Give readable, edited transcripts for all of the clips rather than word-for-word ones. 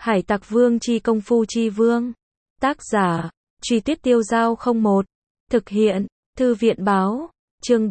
Hải Tặc Vương chi công phu chi vương. Tác giả, Truy Tuyết Tiêu Dao 01. Thực hiện, Thư viện báo. Chương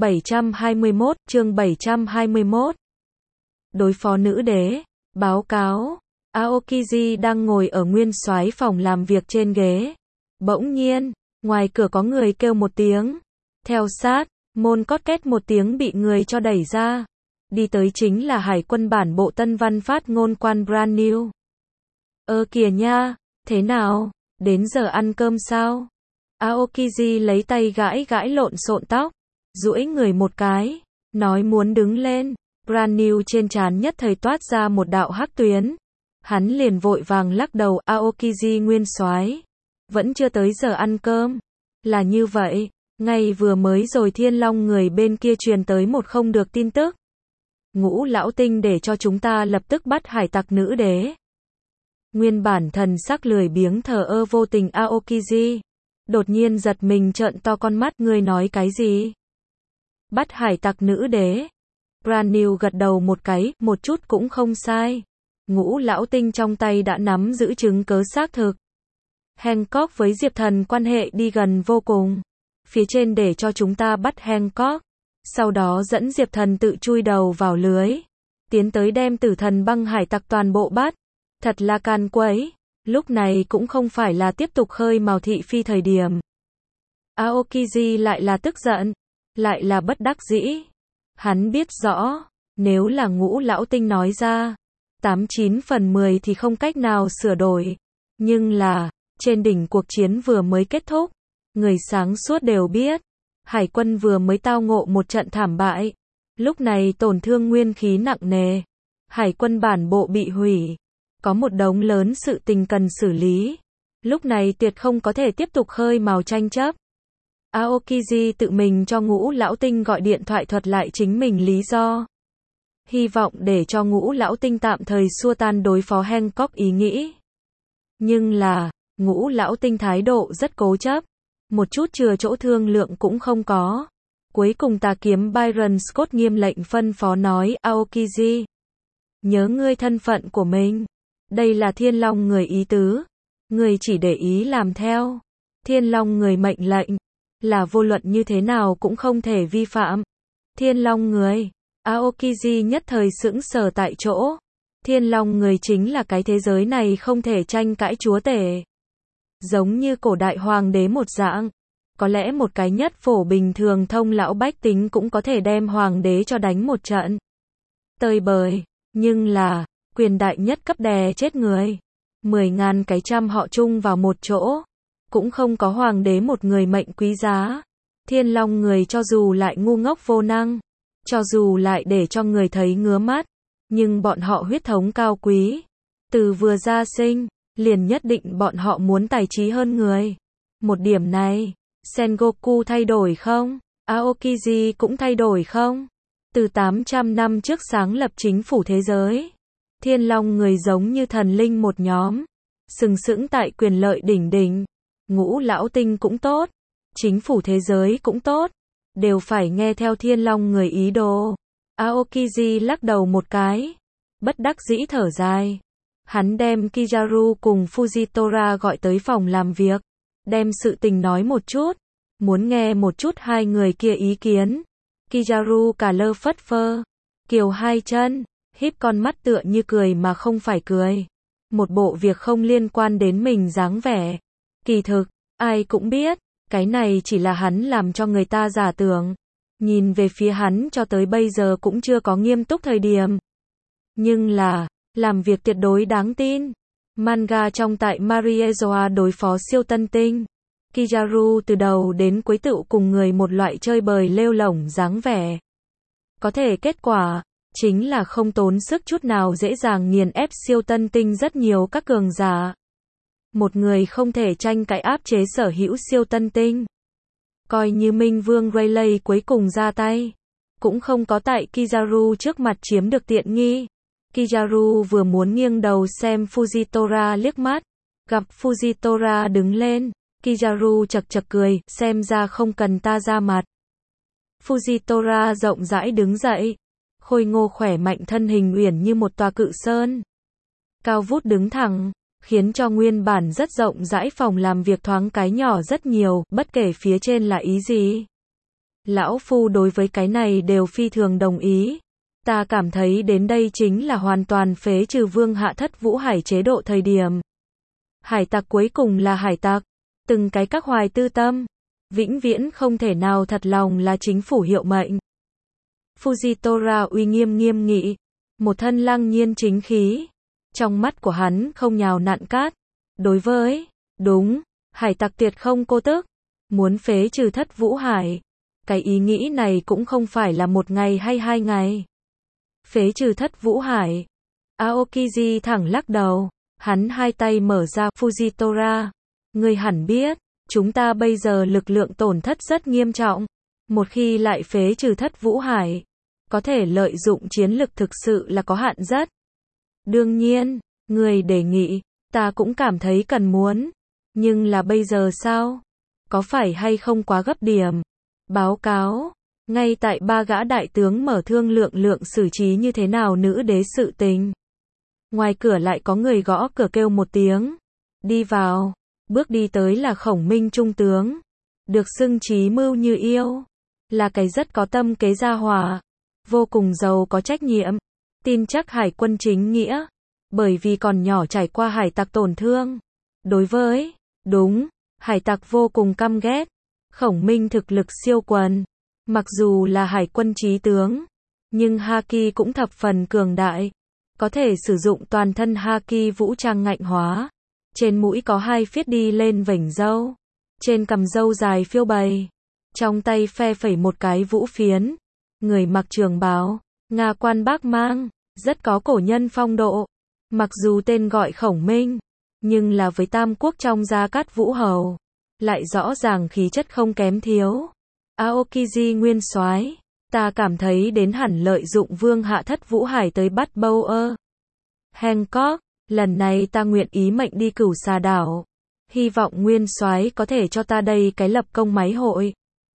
721. Đối phó nữ đế. Báo cáo. Aokiji đang ngồi ở nguyên soái phòng làm việc trên ghế. Bỗng nhiên, ngoài cửa có người kêu một tiếng. Theo sát, môn cót két một tiếng bị người cho đẩy ra. Đi tới chính là Hải quân bản bộ Tân Văn phát ngôn quan Brand New. Kìa nha, thế nào, đến giờ ăn cơm sao? Aokiji lấy tay gãi gãi lộn xộn tóc, duỗi người một cái, nói muốn đứng lên. Brand New trên trán nhất thời toát ra một đạo hắc tuyến. Hắn liền vội vàng lắc đầu. Aokiji nguyên soái, vẫn chưa tới giờ ăn cơm. Là như vậy, ngay vừa mới rồi Thiên Long người bên kia truyền tới một không được tin tức. Ngũ lão tinh để cho chúng ta lập tức bắt hải tặc nữ đế. Nguyên bản thần sắc lười biếng thờ ơ vô tình Aokiji đột nhiên giật mình trợn to con mắt. Ngươi nói cái gì? Bắt hải tặc nữ đế? Brand New gật đầu một cái, một chút cũng không sai. Ngũ lão tinh trong tay đã nắm giữ chứng cớ xác thực. Hancock với Diệp Thần quan hệ đi gần vô cùng. Phía trên để cho chúng ta bắt Hancock, sau đó dẫn Diệp Thần tự chui đầu vào lưới, tiến tới đem Tử Thần băng hải tặc toàn bộ bắt. Thật là can quấy. Lúc này cũng không phải là tiếp tục khơi mào thị phi thời điểm. Aokiji lại là tức giận, lại là bất đắc dĩ. Hắn biết rõ, nếu là Ngũ lão tinh nói ra, 89 phần 10 thì không cách nào sửa đổi. Nhưng là, trên đỉnh cuộc chiến vừa mới kết thúc, người sáng suốt đều biết, Hải quân vừa mới tao ngộ một trận thảm bại. Lúc này tổn thương nguyên khí nặng nề. Hải quân bản bộ bị hủy. Có một đống lớn sự tình cần xử lý. Lúc này tuyệt không có thể tiếp tục khơi mào tranh chấp. Aokiji tự mình cho Ngũ lão tinh gọi điện thoại thuật lại chính mình lý do. Hy vọng để cho Ngũ lão tinh tạm thời xua tan đối phó Hancock ý nghĩ. Nhưng là, Ngũ lão tinh thái độ rất cố chấp. Một chút chừa chỗ thương lượng cũng không có. Cuối cùng tà kiếm Byron Scott nghiêm lệnh phân phó nói. Aokiji, nhớ ngươi thân phận của mình. Đây là Thiên Long người ý tứ. Người chỉ để ý làm theo. Thiên Long người mệnh lệnh là vô luận như thế nào cũng không thể vi phạm. Thiên Long người. Aokiji nhất thời sững sờ tại chỗ. Thiên Long người chính là cái thế giới này không thể tranh cãi chúa tể. Giống như cổ đại hoàng đế một dạng. Có lẽ một cái nhất phổ bình thường thông lão bách tính cũng có thể đem hoàng đế cho đánh một trận tơi bời. Nhưng là, quyền đại nhất cấp đè chết người. 10.000 cái trăm họ chung vào một chỗ. Cũng không có hoàng đế một người mệnh quý giá. Thiên Long người cho dù lại ngu ngốc vô năng, cho dù lại để cho người thấy ngứa mắt, nhưng bọn họ huyết thống cao quý. Từ vừa ra sinh, liền nhất định bọn họ muốn tài trí hơn người. Một điểm này, Sengoku thay đổi không? Aokiji cũng thay đổi không? Từ 800 năm trước sáng lập chính phủ thế giới, Thiên Long người giống như thần linh một nhóm, sừng sững tại quyền lợi đỉnh đỉnh. Ngũ lão tinh cũng tốt, chính phủ thế giới cũng tốt, đều phải nghe theo Thiên Long người ý đồ. Aokiji lắc đầu một cái, bất đắc dĩ thở dài. Hắn đem Kizaru cùng Fujitora gọi tới phòng làm việc, đem sự tình nói một chút, muốn nghe một chút hai người kia ý kiến. Kizaru cả lơ phất phơ, kiều hai chân, híp con mắt tựa như cười mà không phải cười. Một bộ việc không liên quan đến mình dáng vẻ. Kỳ thực, ai cũng biết, cái này chỉ là hắn làm cho người ta giả tưởng. Nhìn về phía hắn cho tới bây giờ cũng chưa có nghiêm túc thời điểm. Nhưng là, làm việc tuyệt đối đáng tin. Manga trong tại Mariezoa đối phó siêu tân tinh. Kizaru từ đầu đến cuối tự cùng người một loại chơi bời lêu lổng dáng vẻ. Có thể kết quả, chính là không tốn sức chút nào dễ dàng nghiền ép siêu tân tinh rất nhiều các cường giả. Một người không thể tranh cãi áp chế sở hữu siêu tân tinh. Coi như Minh Vương Rayleigh cuối cùng ra tay, cũng không có tại Kizaru trước mặt chiếm được tiện nghi. Kizaru vừa muốn nghiêng đầu xem Fujitora liếc mắt, gặp Fujitora đứng lên, Kizaru chật chật cười, xem ra không cần ta ra mặt. Fujitora rộng rãi đứng dậy, khôi ngô khỏe mạnh thân hình uyển như một tòa cự sơn. Cao vút đứng thẳng, khiến cho nguyên bản rất rộng rãi phòng làm việc thoáng cái nhỏ rất nhiều, bất kể phía trên là ý gì. Lão Phu đối với cái này đều phi thường đồng ý. Ta cảm thấy đến đây chính là hoàn toàn phế trừ Vương Hạ Thất Vũ Hải chế độ thời điểm. Hải tặc cuối cùng là hải tặc, từng cái các hoài tư tâm, vĩnh viễn không thể nào thật lòng là chính phủ hiệu mệnh. Fujitora uy nghiêm nghiêm nghị, một thân lăng nhiên chính khí, trong mắt của hắn không nhào nặn cát. Đối với, đúng, hải tặc tuyệt không cô tức, muốn phế trừ Thất Vũ Hải, cái ý nghĩ này cũng không phải là một ngày hay 2 ngày. Phế trừ Thất Vũ Hải. Aokiji thẳng lắc đầu, hắn hai tay mở ra. Fujitora, ngươi hẳn biết, chúng ta bây giờ lực lượng tổn thất rất nghiêm trọng, một khi lại phế trừ Thất Vũ Hải, có thể lợi dụng chiến lực thực sự là có hạn rất. Đương nhiên, người đề nghị, ta cũng cảm thấy cần muốn, nhưng là bây giờ sao? Có phải hay không quá gấp điểm? Báo cáo, ngay tại 3 gã đại tướng mở thương lượng xử trí như thế nào nữ đế sự tình. Ngoài cửa lại có người gõ cửa kêu một tiếng. Đi vào, bước đi tới là Khổng Minh trung tướng, được xưng trí mưu như yêu, là cái rất có tâm kế gia hỏa, vô cùng giàu có trách nhiệm, tin chắc hải quân chính nghĩa, bởi vì còn nhỏ trải qua hải tặc tổn thương. Đối với, đúng, hải tặc vô cùng căm ghét. Khổng Minh thực lực siêu quần, mặc dù là hải quân chí tướng, nhưng haki cũng thập phần cường đại, có thể sử dụng toàn thân haki vũ trang ngạnh hóa. Trên mũi có 2 phiết đi lên vểnh râu, trên cằm râu dài phiêu bày, trong tay phe phẩy một cái vũ phiến, người mặc trường bào, Nga quan bác mang, rất có cổ nhân phong độ. Mặc dù tên gọi Khổng Minh, nhưng là với Tam Quốc trong Gia Cát Vũ Hầu, lại rõ ràng khí chất không kém thiếu. Aokiji nguyên soái, ta cảm thấy đến hẳn lợi dụng Vương Hạ Thất Vũ Hải tới bắt Bower Hancock, lần này ta nguyện ý mệnh đi Cửu Xà đảo. Hy vọng nguyên soái có thể cho ta đây cái lập công máy hội.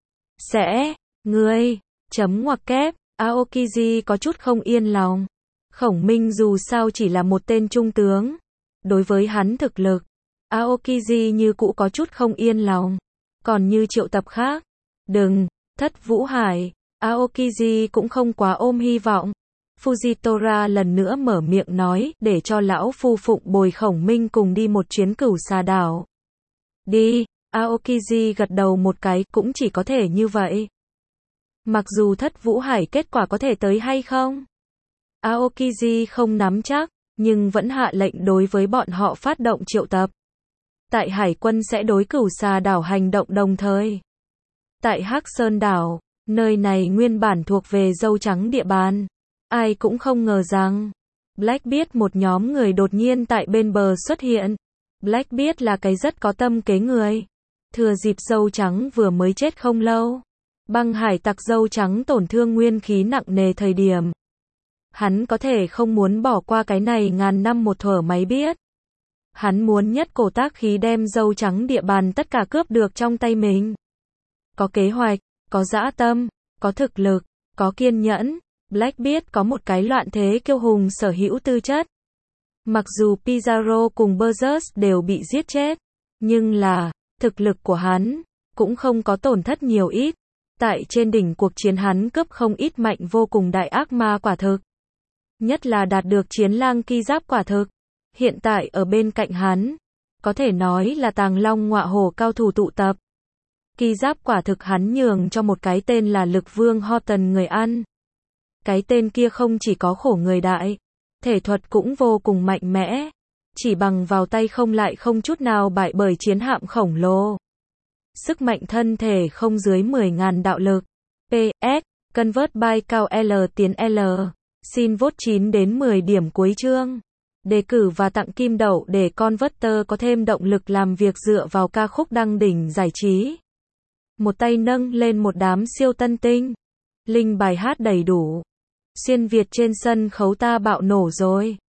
Sẽ, ngươi, chấm ngoặc kép, Aokiji có chút không yên lòng. Khổng Minh dù sao chỉ là một tên trung tướng. Đối với hắn thực lực, Aokiji như cũ có chút không yên lòng. Còn như triệu tập khác, đừng, Thất Vũ Hải, Aokiji cũng không quá ôm hy vọng. Fujitora lần nữa mở miệng nói, để cho lão phu phụng bồi Khổng Minh cùng đi một chuyến Cửu Xà đảo. Đi, Aokiji gật đầu một cái, cũng chỉ có thể như vậy. Mặc dù Thất Vũ Hải kết quả có thể tới hay không, Aokiji không nắm chắc, nhưng vẫn hạ lệnh đối với bọn họ phát động triệu tập. Tại Hải quân sẽ đối Cửu Xà đảo hành động đồng thời. Tại Hắc Sơn đảo, nơi này nguyên bản thuộc về Dâu Trắng địa bàn. Ai cũng không ngờ rằng, Blackbeard một nhóm người đột nhiên tại bên bờ xuất hiện. Blackbeard là cái rất có tâm kế người. Thừa dịp Dâu Trắng vừa mới chết không lâu, băng hải tặc Dâu Trắng tổn thương nguyên khí nặng nề thời điểm, hắn có thể không muốn bỏ qua cái này ngàn năm một thuở máy biết. Hắn muốn nhất cổ tác khí đem Dâu Trắng địa bàn tất cả cướp được trong tay mình. Có kế hoạch, có dã tâm, có thực lực, có kiên nhẫn. Blackbeard có một cái loạn thế kiêu hùng sở hữu tư chất. Mặc dù Pizarro cùng Burgess đều bị giết chết, nhưng là, thực lực của hắn, cũng không có tổn thất nhiều ít. Tại trên đỉnh cuộc chiến hắn cướp không ít mạnh vô cùng đại ác ma quả thực. Nhất là đạt được chiến lang ki giáp quả thực. Hiện tại ở bên cạnh hắn, có thể nói là tàng long ngọa hổ cao thủ tụ tập. Ki giáp quả thực hắn nhường cho một cái tên là Lực Vương Horton người ăn. Cái tên kia không chỉ có khổ người đại, thể thuật cũng vô cùng mạnh mẽ, chỉ bằng vào tay không lại không chút nào bại bởi chiến hạm khổng lồ. Sức mạnh thân thể không dưới 10.000 đạo lực. PS, Convert by cao L tiến L. Xin vote 9 đến 10 điểm cuối chương. Đề cử và tặng kim đậu để Converter có thêm động lực làm việc dựa vào ca khúc đăng đỉnh giải trí. Một tay nâng lên một đám siêu tân tinh. Link bài hát đầy đủ. Xuyên Việt trên sân khấu ta bạo nổ rồi.